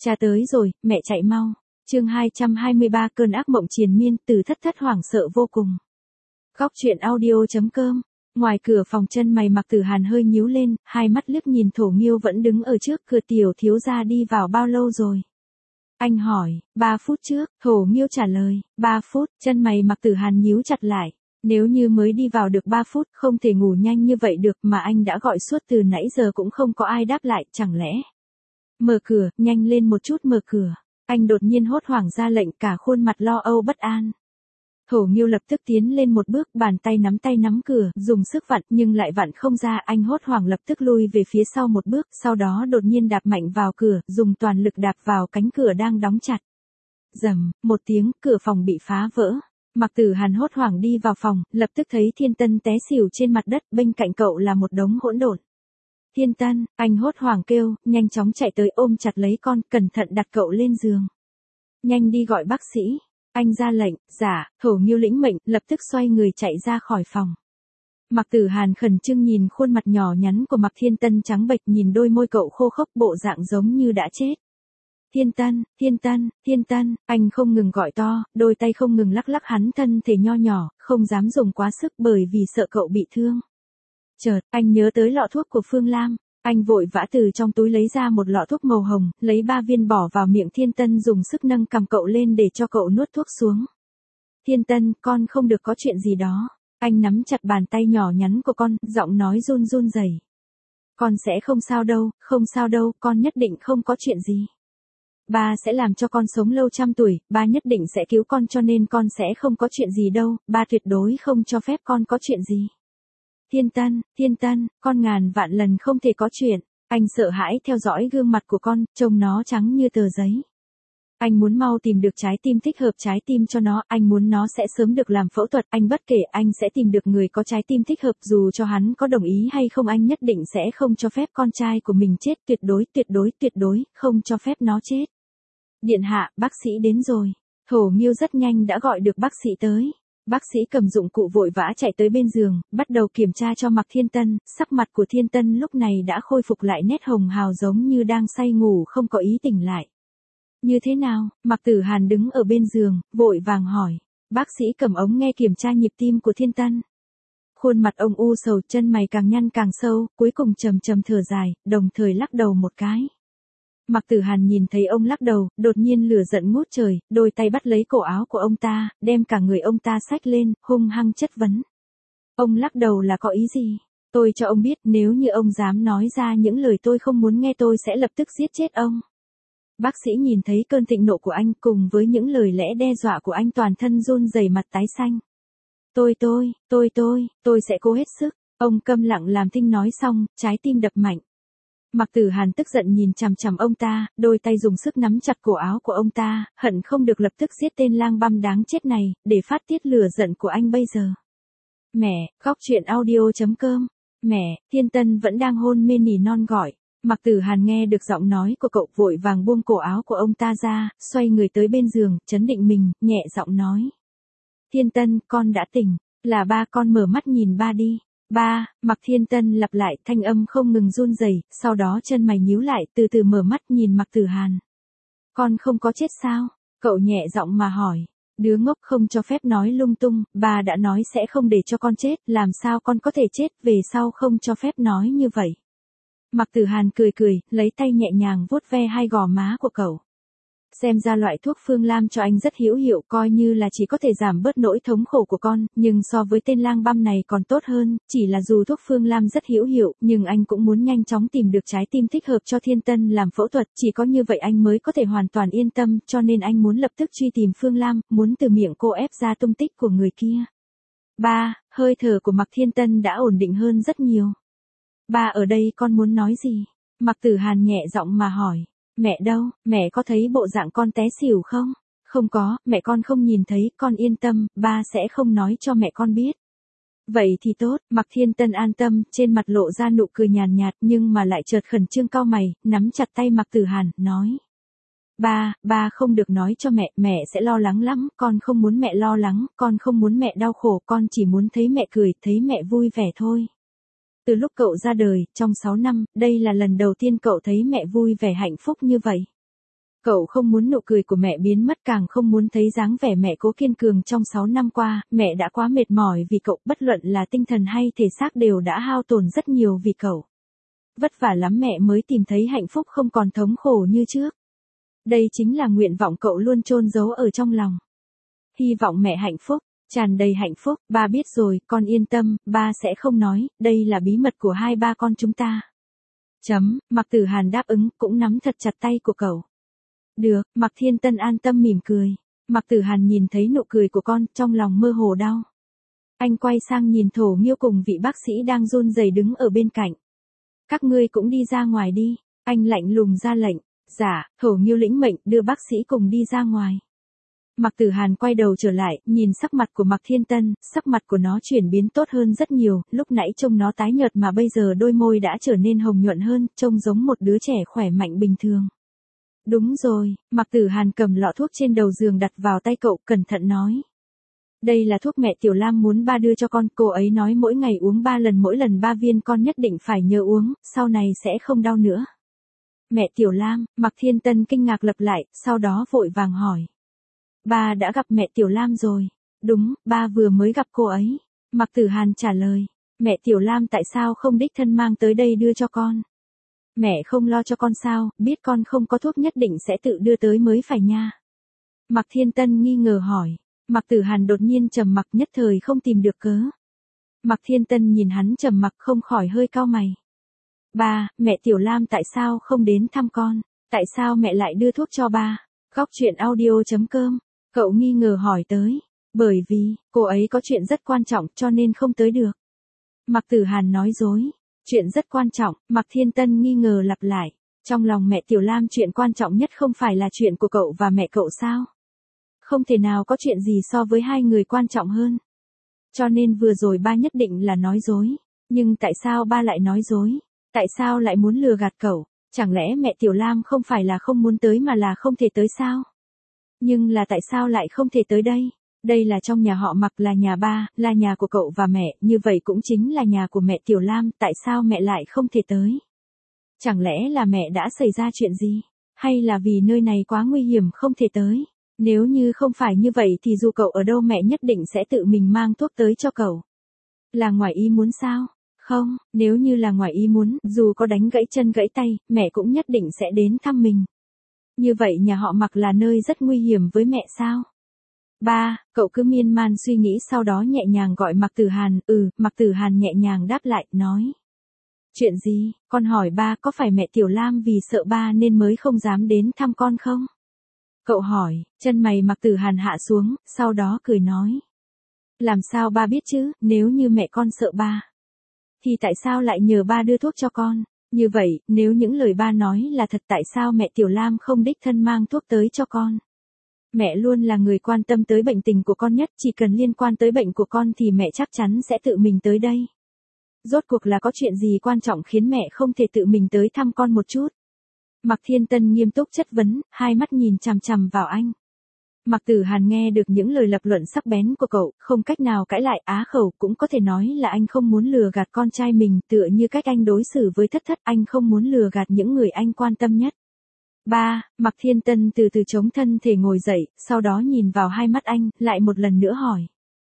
Cha tới rồi, mẹ chạy mau. Chương 223 cơn ác mộng triền miên, Từ Thất Thất hoảng sợ vô cùng. Góc truyện audio.com. Ngoài cửa phòng chân mày Mạc Tử Hàn hơi nhíu lên, hai mắt liếc nhìn Thổ Nghiêu vẫn đứng ở trước cửa. Tiểu thiếu gia đi vào bao lâu rồi? Anh hỏi. 3 phút trước, Thổ Nghiêu trả lời. 3 phút, chân mày Mạc Tử Hàn nhíu chặt lại. Nếu như mới đi vào được 3 phút, không thể ngủ nhanh như vậy được, mà anh đã gọi suốt từ nãy giờ cũng không có ai đáp lại, chẳng lẽ? Mở cửa, nhanh lên một chút, mở cửa. Anh đột nhiên hốt hoảng ra lệnh, cả khuôn mặt lo âu bất an. Thổ Nghiêu lập tức tiến lên một bước, bàn tay nắm cửa, dùng sức vặn nhưng lại vặn không ra. Anh hốt hoảng lập tức lui về phía sau một bước, sau đó đột nhiên đạp mạnh vào cửa, dùng toàn lực đạp vào cánh cửa đang đóng chặt. Rầm, một tiếng, cửa phòng bị phá vỡ. Mạc Tử Hàn hốt hoảng đi vào phòng, lập tức thấy Thiên Tân té xỉu trên mặt đất, bên cạnh cậu là một đống hỗn độn. Thiên Tân, anh hốt hoảng kêu, nhanh chóng chạy tới ôm chặt lấy con, cẩn thận đặt cậu lên giường. Nhanh đi gọi bác sĩ. Anh ra lệnh. Dạ. Thổ Nghiêu lĩnh mệnh, lập tức xoay người chạy ra khỏi phòng. Mạc Tử Hàn khẩn trương nhìn khuôn mặt nhỏ nhắn của Mạc Thiên Tân trắng bệch, nhìn đôi môi cậu khô khốc, bộ dạng giống như đã chết. Thiên Tân, Thiên Tân, Thiên Tân, anh không ngừng gọi to, đôi tay không ngừng lắc lắc hắn thân thể nho nhỏ, không dám dùng quá sức bởi vì sợ cậu bị thương. Chợt, anh nhớ tới lọ thuốc của Phương Lam, anh vội vã từ trong túi lấy ra một lọ thuốc màu hồng, lấy 3 viên bỏ vào miệng Thiên Tân, dùng sức nâng cằm cậu lên để cho cậu nuốt thuốc xuống. Thiên Tân, con không được có chuyện gì đó. Anh nắm chặt bàn tay nhỏ nhắn của con, giọng nói run run rẩy. Con sẽ không sao đâu, không sao đâu, con nhất định không có chuyện gì. Ba sẽ làm cho con sống lâu trăm tuổi, ba nhất định sẽ cứu con, cho nên con sẽ không có chuyện gì đâu, ba tuyệt đối không cho phép con có chuyện gì. Thiên Tân, con ngàn vạn lần không thể có chuyện. Anh sợ hãi theo dõi gương mặt của con, trông nó trắng như tờ giấy. Anh muốn mau tìm được trái tim thích hợp trái tim cho nó, anh muốn nó sẽ sớm được làm phẫu thuật, anh bất kể, anh sẽ tìm được người có trái tim thích hợp, dù cho hắn có đồng ý hay không, anh nhất định sẽ không cho phép con trai của mình chết, tuyệt đối, không cho phép nó chết. Điện hạ, bác sĩ đến rồi. Thổ Nghiêu rất nhanh đã gọi được bác sĩ tới. Bác sĩ cầm dụng cụ vội vã chạy tới bên giường, bắt đầu kiểm tra cho Mạc Thiên Tân. Sắc mặt của Thiên Tân lúc này đã khôi phục lại nét hồng hào, giống như đang say ngủ không có ý tỉnh lại. Như thế nào? Mạc Tử Hàn đứng ở bên giường, vội vàng hỏi. Bác sĩ cầm ống nghe kiểm tra nhịp tim của Thiên Tân. Khuôn mặt ông u sầu, chân mày càng nhăn càng sâu, cuối cùng trầm trầm thở dài, đồng thời lắc đầu một cái. Mạc Tử Hàn nhìn thấy ông lắc đầu, đột nhiên lửa giận ngút trời, đôi tay bắt lấy cổ áo của ông ta, đem cả người ông ta xách lên, hung hăng chất vấn. Ông lắc đầu là có ý gì? Tôi cho ông biết, nếu như ông dám nói ra những lời tôi không muốn nghe, tôi sẽ lập tức giết chết ông. Bác sĩ nhìn thấy cơn thịnh nộ của anh, cùng với những lời lẽ đe dọa của anh, toàn thân run rẩy, mặt tái xanh. Tôi sẽ cố hết sức. Ông câm lặng làm thinh nói xong, trái tim đập mạnh. Mạc Tử Hàn tức giận nhìn chằm chằm ông ta, đôi tay dùng sức nắm chặt cổ áo của ông ta, hận không được lập tức giết tên lang băm đáng chết này, để phát tiết lửa giận của anh bây giờ. Mẹ, góc truyện audio.com. Mẹ, Thiên Tân vẫn đang hôn mê nỉ non gọi. Mạc Tử Hàn nghe được giọng nói của cậu, vội vàng buông cổ áo của ông ta ra, xoay người tới bên giường, trấn định mình, nhẹ giọng nói. Thiên Tân, con đã tỉnh, là ba, con mở mắt nhìn ba đi. Ba, Mạc Thiên Tân lặp lại, thanh âm không ngừng run rẩy, sau đó chân mày nhíu lại, từ từ mở mắt nhìn Mạc Tử Hàn. Con không có chết sao? Cậu nhẹ giọng mà hỏi. Đứa ngốc, không cho phép nói lung tung, ba đã nói sẽ không để cho con chết, làm sao con có thể chết, về sau không cho phép nói như vậy. Mạc Tử Hàn cười, lấy tay nhẹ nhàng vuốt ve hai gò má của cậu. Xem ra loại thuốc Phương Lam cho anh rất hữu hiệu, coi như là chỉ có thể giảm bớt nỗi thống khổ của con, nhưng so với tên lang băm này còn tốt hơn, chỉ là dù thuốc Phương Lam rất hữu hiệu, nhưng anh cũng muốn nhanh chóng tìm được trái tim thích hợp cho Thiên Tân làm phẫu thuật, chỉ có như vậy anh mới có thể hoàn toàn yên tâm, cho nên anh muốn lập tức truy tìm Phương Lam, muốn từ miệng cô ép ra tung tích của người kia. Ba, hơi thở của Mạc Thiên Tân đã ổn định hơn rất nhiều. Ba ở đây, con muốn nói gì? Mạc Tử Hàn nhẹ giọng mà hỏi. Mẹ đâu, mẹ có thấy bộ dạng con té xỉu không? Không có, mẹ con không nhìn thấy, con yên tâm, ba sẽ không nói cho mẹ con biết. Vậy thì tốt, Mạc Thiên Tân an tâm, trên mặt lộ ra nụ cười nhàn nhạt, nhưng mà lại chợt khẩn trương cau mày, nắm chặt tay Mạc Tử Hàn, nói. Ba không được nói cho mẹ sẽ lo lắng lắm, con không muốn mẹ lo lắng, con không muốn mẹ đau khổ, con chỉ muốn thấy mẹ cười, thấy mẹ vui vẻ thôi. Từ lúc cậu ra đời, trong 6 năm, đây là lần đầu tiên cậu thấy mẹ vui vẻ hạnh phúc như vậy. Cậu không muốn nụ cười của mẹ biến mất, càng không muốn thấy dáng vẻ mẹ cố kiên cường trong 6 năm qua, mẹ đã quá mệt mỏi vì cậu, bất luận là tinh thần hay thể xác đều đã hao tổn rất nhiều vì cậu. Vất vả lắm mẹ mới tìm thấy hạnh phúc, không còn thống khổ như trước. Đây chính là nguyện vọng cậu luôn chôn giấu ở trong lòng. Hy vọng mẹ hạnh phúc, tràn đầy hạnh phúc. Ba biết rồi, con yên tâm, ba sẽ không nói, đây là bí mật của hai ba con chúng ta. Mạc Tử Hàn đáp ứng, cũng nắm thật chặt tay của cậu. Được, Mạc Thiên Tân an tâm mỉm cười. Mạc Tử Hàn nhìn thấy nụ cười của con, trong lòng mơ hồ đau. Anh quay sang nhìn Thổ Nghiêu cùng vị bác sĩ đang run rẩy đứng ở bên cạnh. Các ngươi cũng đi ra ngoài đi, anh lạnh lùng ra lệnh. Dạ, Thổ Nghiêu lĩnh mệnh, đưa bác sĩ cùng đi ra ngoài. Mạc Tử Hàn quay đầu trở lại, nhìn sắc mặt của Mạc Thiên Tân, sắc mặt của nó chuyển biến tốt hơn rất nhiều, lúc nãy trông nó tái nhợt mà bây giờ đôi môi đã trở nên hồng nhuận hơn, trông giống một đứa trẻ khỏe mạnh bình thường. Đúng rồi, Mạc Tử Hàn cầm lọ thuốc trên đầu giường đặt vào tay cậu, cẩn thận nói. Đây là thuốc mẹ Tiểu Lam muốn ba đưa cho con, cô ấy nói mỗi ngày uống 3 lần, mỗi lần 3 viên, con nhất định phải nhớ uống, sau này sẽ không đau nữa. Mẹ Tiểu Lam, Mạc Thiên Tân kinh ngạc lặp lại, sau đó vội vàng hỏi. Ba đã gặp mẹ Tiểu Lam rồi. Đúng, ba vừa mới gặp cô ấy. Mạc Tử Hàn trả lời. Mẹ Tiểu Lam tại sao không đích thân mang tới đây đưa cho con? Mẹ không lo cho con sao, biết con không có thuốc nhất định sẽ tự đưa tới mới phải nha. Mạc Thiên Tân nghi ngờ hỏi. Mạc Tử Hàn đột nhiên trầm mặc, nhất thời không tìm được cớ. Mạc Thiên Tân nhìn hắn trầm mặc không khỏi hơi cau mày. Ba, mẹ Tiểu Lam tại sao không đến thăm con? Tại sao mẹ lại đưa thuốc cho ba? Góc truyện audio.com. Cậu nghi ngờ hỏi tới. Bởi vì, cô ấy có chuyện rất quan trọng cho nên không tới được. Mạc Tử Hàn nói dối. Chuyện rất quan trọng, Mạc Thiên Tân nghi ngờ lặp lại. Trong lòng mẹ Tiểu Lam chuyện quan trọng nhất không phải là chuyện của cậu và mẹ cậu sao? Không thể nào có chuyện gì so với hai người quan trọng hơn. Cho nên vừa rồi ba nhất định là nói dối. Nhưng tại sao ba lại nói dối? Tại sao lại muốn lừa gạt cậu? Chẳng lẽ mẹ Tiểu Lam không phải là không muốn tới mà là không thể tới sao? Nhưng là tại sao lại không thể tới đây? Đây là trong nhà họ Mạc, là nhà ba, là nhà của cậu và mẹ, như vậy cũng chính là nhà của mẹ Tiểu Lam, tại sao mẹ lại không thể tới? Chẳng lẽ là mẹ đã xảy ra chuyện gì? Hay là vì nơi này quá nguy hiểm không thể tới? Nếu như không phải như vậy thì dù cậu ở đâu mẹ nhất định sẽ tự mình mang thuốc tới cho cậu. Là ngoài ý muốn sao? Không, nếu như là ngoài ý muốn, dù có đánh gãy chân gãy tay, mẹ cũng nhất định sẽ đến thăm mình. Như vậy nhà họ Mạc là nơi rất nguy hiểm với mẹ sao? Ba, cậu cứ miên man suy nghĩ, sau đó nhẹ nhàng gọi Mạc Tử Hàn. Mạc Tử Hàn nhẹ nhàng đáp lại, nói. Chuyện gì? Con hỏi ba, có phải mẹ Tiểu Lam vì sợ ba nên mới không dám đến thăm con không? Cậu hỏi, chân mày Mạc Tử Hàn hạ xuống, sau đó cười nói. Làm sao ba biết chứ, nếu như mẹ con sợ ba, thì tại sao lại nhờ ba đưa thuốc cho con? Như vậy, nếu những lời ba nói là thật, tại sao mẹ Tiểu Lam không đích thân mang thuốc tới cho con? Mẹ luôn là người quan tâm tới bệnh tình của con nhất, chỉ cần liên quan tới bệnh của con thì mẹ chắc chắn sẽ tự mình tới đây. Rốt cuộc là có chuyện gì quan trọng khiến mẹ không thể tự mình tới thăm con một chút? Mạc Thiên Tân nghiêm túc chất vấn, hai mắt nhìn chằm chằm vào anh. Mạc Tử Hàn nghe được những lời lập luận sắc bén của cậu, không cách nào cãi lại, á khẩu, cũng có thể nói là anh không muốn lừa gạt con trai mình, tựa như cách anh đối xử với Thất Thất, anh không muốn lừa gạt những người anh quan tâm nhất. Ba, Mạc Thiên Tân từ từ chống thân thể ngồi dậy, sau đó nhìn vào hai mắt anh, lại một lần nữa hỏi.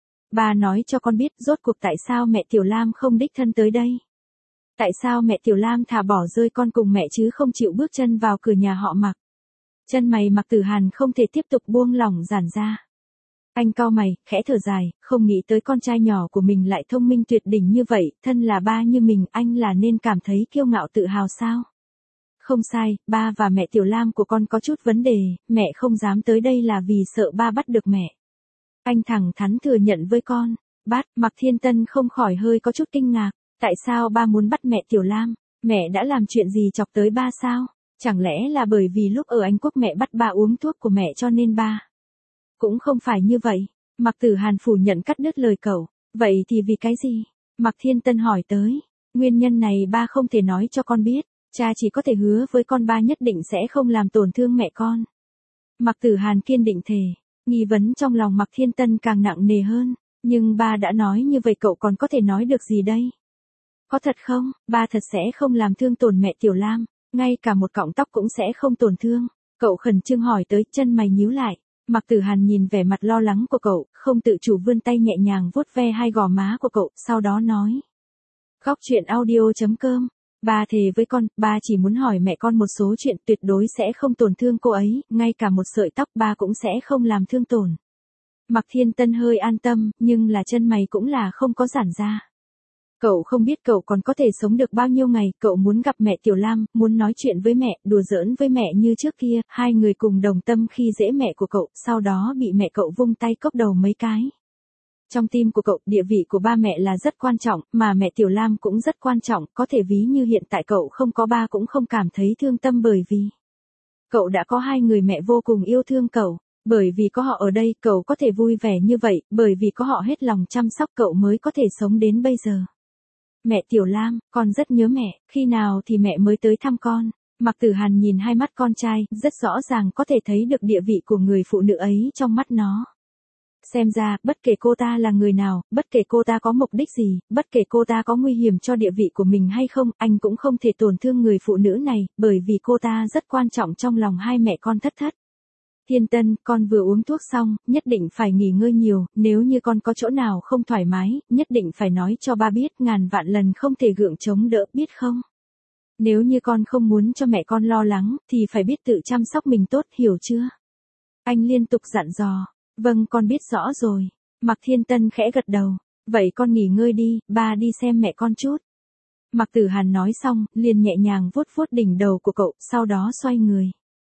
Ba nói cho con biết, rốt cuộc tại sao mẹ Tiểu Lam không đích thân tới đây? Tại sao mẹ Tiểu Lam thả bỏ rơi con cùng mẹ chứ không chịu bước chân vào cửa nhà họ Mạc? Chân mày Mạc Tử Hàn không thể tiếp tục buông lỏng giãn ra. Anh cau mày, khẽ thở dài, không nghĩ tới con trai nhỏ của mình lại thông minh tuyệt đỉnh như vậy, thân là ba như mình, anh là nên cảm thấy kiêu ngạo tự hào sao? Không sai, ba và mẹ Tiểu Lam của con có chút vấn đề, mẹ không dám tới đây là vì sợ ba bắt được mẹ. Anh thẳng thắn thừa nhận với con. Bắt, Mạc Thiên Tân không khỏi hơi có chút kinh ngạc. Tại sao ba muốn bắt mẹ Tiểu Lam? Mẹ đã làm chuyện gì chọc tới ba sao? Chẳng lẽ là bởi vì lúc ở Anh Quốc mẹ bắt ba uống thuốc của mẹ cho nên ba? Cũng không phải như vậy. Mạc Tử Hàn phủ nhận cắt đứt lời cậu. Vậy thì vì cái gì? Mạc Thiên Tân hỏi tới. Nguyên nhân này ba không thể nói cho con biết. Cha chỉ có thể hứa với con ba nhất định sẽ không làm tổn thương mẹ con. Mạc Tử Hàn kiên định thề. Nghi vấn trong lòng Mạc Thiên Tân càng nặng nề hơn. Nhưng ba đã nói như vậy cậu còn có thể nói được gì đây? Có thật không? Ba thật sẽ không làm thương tổn mẹ Tiểu Lam. Ngay cả một cọng tóc cũng sẽ không tổn thương. Cậu khẩn trương hỏi tới, chân mày nhíu lại. Mạc Tử Hàn nhìn vẻ mặt lo lắng của cậu, không tự chủ vươn tay nhẹ nhàng vuốt ve hai gò má của cậu, sau đó nói. Góc truyện audio.com. Ba thề với con, ba chỉ muốn hỏi mẹ con một số chuyện, tuyệt đối sẽ không tổn thương cô ấy, ngay cả một sợi tóc ba cũng sẽ không làm thương tổn. Mạc Thiên Tân hơi an tâm, nhưng là chân mày cũng là không có giãn ra. Cậu không biết cậu còn có thể sống được bao nhiêu ngày, cậu muốn gặp mẹ Tiểu Lam, muốn nói chuyện với mẹ, đùa giỡn với mẹ như trước kia, hai người cùng đồng tâm khi dễ mẹ của cậu, sau đó bị mẹ cậu vung tay cốc đầu mấy cái. Trong tim của cậu, địa vị của ba mẹ là rất quan trọng, mà mẹ Tiểu Lam cũng rất quan trọng, có thể ví như hiện tại cậu không có ba cũng không cảm thấy thương tâm bởi vì cậu đã có hai người mẹ vô cùng yêu thương cậu. Bởi vì có họ ở đây, cậu có thể vui vẻ như vậy, bởi vì có họ hết lòng chăm sóc cậu mới có thể sống đến bây giờ. Mẹ Tiểu Lam, con rất nhớ mẹ, khi nào thì mẹ mới tới thăm con? Mạc Tử Hàn nhìn hai mắt con trai, rất rõ ràng có thể thấy được địa vị của người phụ nữ ấy trong mắt nó. Xem ra, bất kể cô ta là người nào, bất kể cô ta có mục đích gì, bất kể cô ta có nguy hiểm cho địa vị của mình hay không, anh cũng không thể tổn thương người phụ nữ này, bởi vì cô ta rất quan trọng trong lòng hai mẹ con Thất Thất. Thiên Tân, con vừa uống thuốc xong, nhất định phải nghỉ ngơi nhiều, nếu như con có chỗ nào không thoải mái, nhất định phải nói cho ba biết, ngàn vạn lần không thể gượng chống đỡ, biết không? Nếu như con không muốn cho mẹ con lo lắng, thì phải biết tự chăm sóc mình tốt, hiểu chưa? Anh liên tục dặn dò. Vâng, con biết rõ rồi. Mạc Thiên Tân khẽ gật đầu. Vậy con nghỉ ngơi đi, ba đi xem mẹ con chút. Mạc Tử Hàn nói xong, liền nhẹ nhàng vuốt vuốt đỉnh đầu của cậu, sau đó xoay người.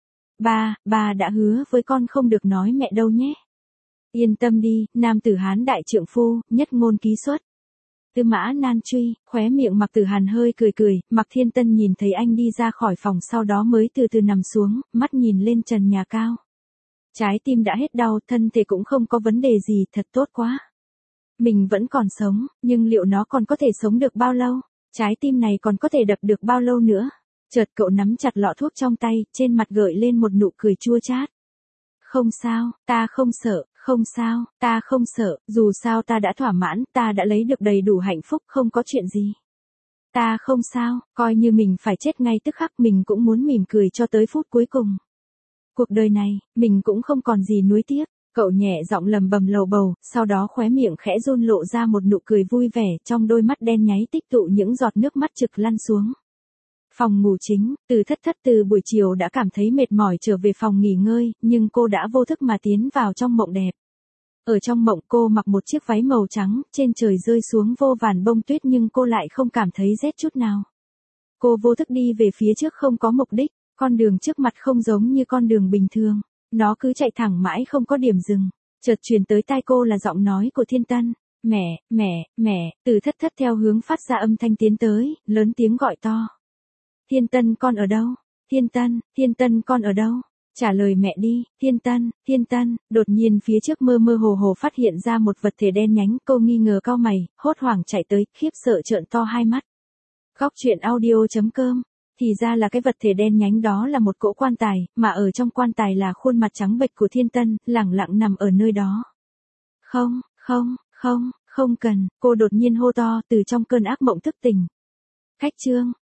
Ba đã hứa với con không được nói mẹ đâu nhé. Yên tâm đi, nam tử Hán đại trượng phu, nhất ngôn ký xuất. Tư Mã Nan truy, khóe miệng Mạc Tử Hàn hơi cười cười, Mạc Thiên Tân nhìn thấy anh đi ra khỏi phòng sau đó mới từ từ nằm xuống, mắt nhìn lên trần nhà cao. Trái tim đã hết đau, thân thể cũng không có vấn đề gì, thật tốt quá. Mình vẫn còn sống, nhưng liệu nó còn có thể sống được bao lâu? Trái tim này còn có thể đập được bao lâu nữa? Chợt cậu nắm chặt lọ thuốc trong tay, trên mặt gợi lên một nụ cười chua chát. Không sao, ta không sợ, không sao, ta không sợ, dù sao ta đã thỏa mãn, ta đã lấy được đầy đủ hạnh phúc, không có chuyện gì. Ta không sao, coi như mình phải chết ngay tức khắc, mình cũng muốn mỉm cười cho tới phút cuối cùng. Cuộc đời này, mình cũng không còn gì nuối tiếc. Cậu nhẹ giọng lầm bầm lầu bầu, sau đó khóe miệng khẽ run lộ ra một nụ cười vui vẻ, trong đôi mắt đen nháy tích tụ những giọt nước mắt trực lăn xuống. Phòng ngủ chính, Từ Thất Thất từ buổi chiều đã cảm thấy mệt mỏi trở về phòng nghỉ ngơi, nhưng cô đã vô thức mà tiến vào trong mộng đẹp. Ở trong mộng cô mặc một chiếc váy màu trắng, trên trời rơi xuống vô vàn bông tuyết nhưng cô lại không cảm thấy rét chút nào. Cô vô thức đi về phía trước không có mục đích, con đường trước mặt không giống như con đường bình thường. Nó cứ chạy thẳng mãi không có điểm dừng. Chợt truyền tới tai cô là giọng nói của Thiên Tân. Mẹ, Từ Thất Thất theo hướng phát ra âm thanh tiến tới, lớn tiếng gọi to. Thiên Tân con ở đâu? Thiên Tân con ở đâu? Trả lời mẹ đi, Thiên Tân, đột nhiên phía trước mơ mơ hồ hồ phát hiện ra một vật thể đen nhánh, cô nghi ngờ cau mày, hốt hoảng chạy tới, khiếp sợ trợn to hai mắt. Góc truyện audio.com. Thì ra là cái vật thể đen nhánh đó là một cỗ quan tài, mà ở trong quan tài là khuôn mặt trắng bệch của Thiên Tân, lẳng lặng nằm ở nơi đó. Không cần, cô đột nhiên hô to từ trong cơn ác mộng thức tỉnh. Khách trương,